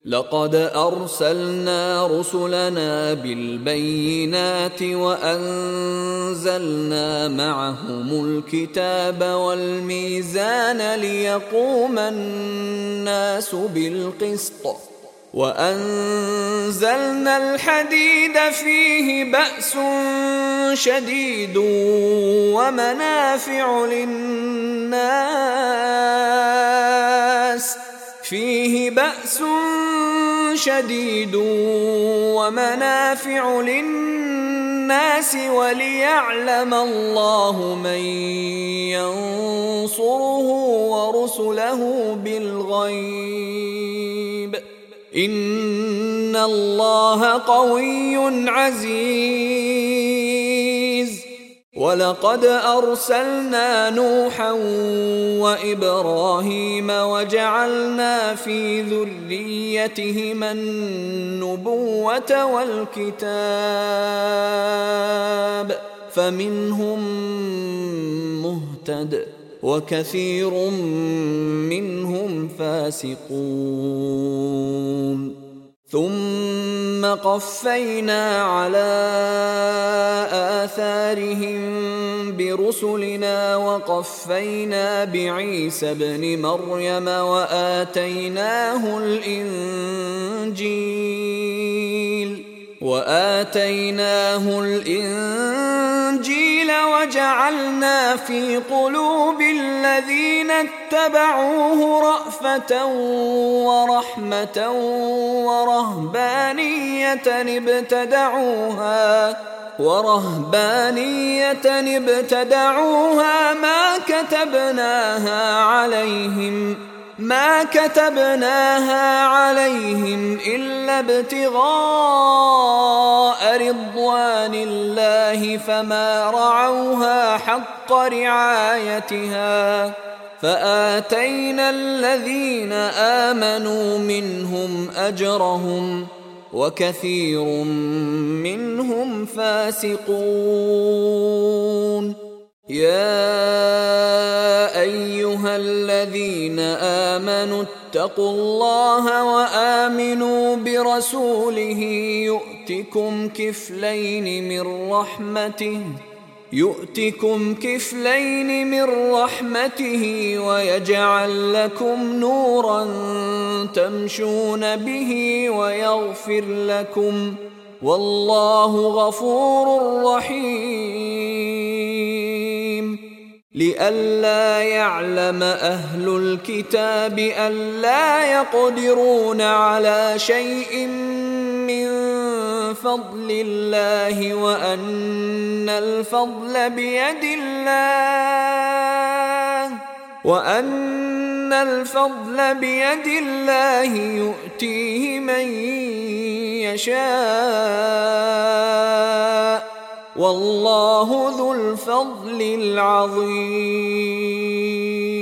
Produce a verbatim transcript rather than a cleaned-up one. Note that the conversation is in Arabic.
لقد أرسلنا رسلنا بالبينات وأنزلنا معهم الكتاب والميزان ليقوم الناس بالقسط وأنزلنا الحديد فيه بأس شديد ومنافع للناس فيه بأس شديد ومنافع للناس وليعلم الله من ينصره ورسله بالغيب إن الله قوي عزيز. ولقد أرسلنا نوحا وإبراهيم وجعلنا في ذريتهما النبوة والكتاب فمنهم مهتد وكثير منهم فاسقون. ثم قفينا على آثارهم برسلنا وقفينا بعيسى ابن مريم وآتيناه الإنجيل وآتيناه الإنجيل وجعلنا في قلوب الذين اتبعوه رأفة ورحمة ورهبانية ابتدعوها ورهبانية ابتدعوها ما كتبناها عليهم ما كتبناها عليهم إلا ابتغاء رضوان الله فما رعوها حق رعايتها فآتينا الذين آمنوا منهم أجرهم وكثير منهم فاسقون. يا أيها الذين آمنوا اتقوا الله وآمنوا برسوله يؤتكم كفلين من رحمته يؤتكم كفلين من رحمته ويجعل لكم نورا تمشون به ويغفر لكم والله غفور رحيم. لئلا يعلم أهل الكتاب ألا يقدرون على شيء من فضل الله وأن الفضل بيد الله وأن الفضل بيد الله يؤتيه من يشاء والله ذو الفضل العظيم.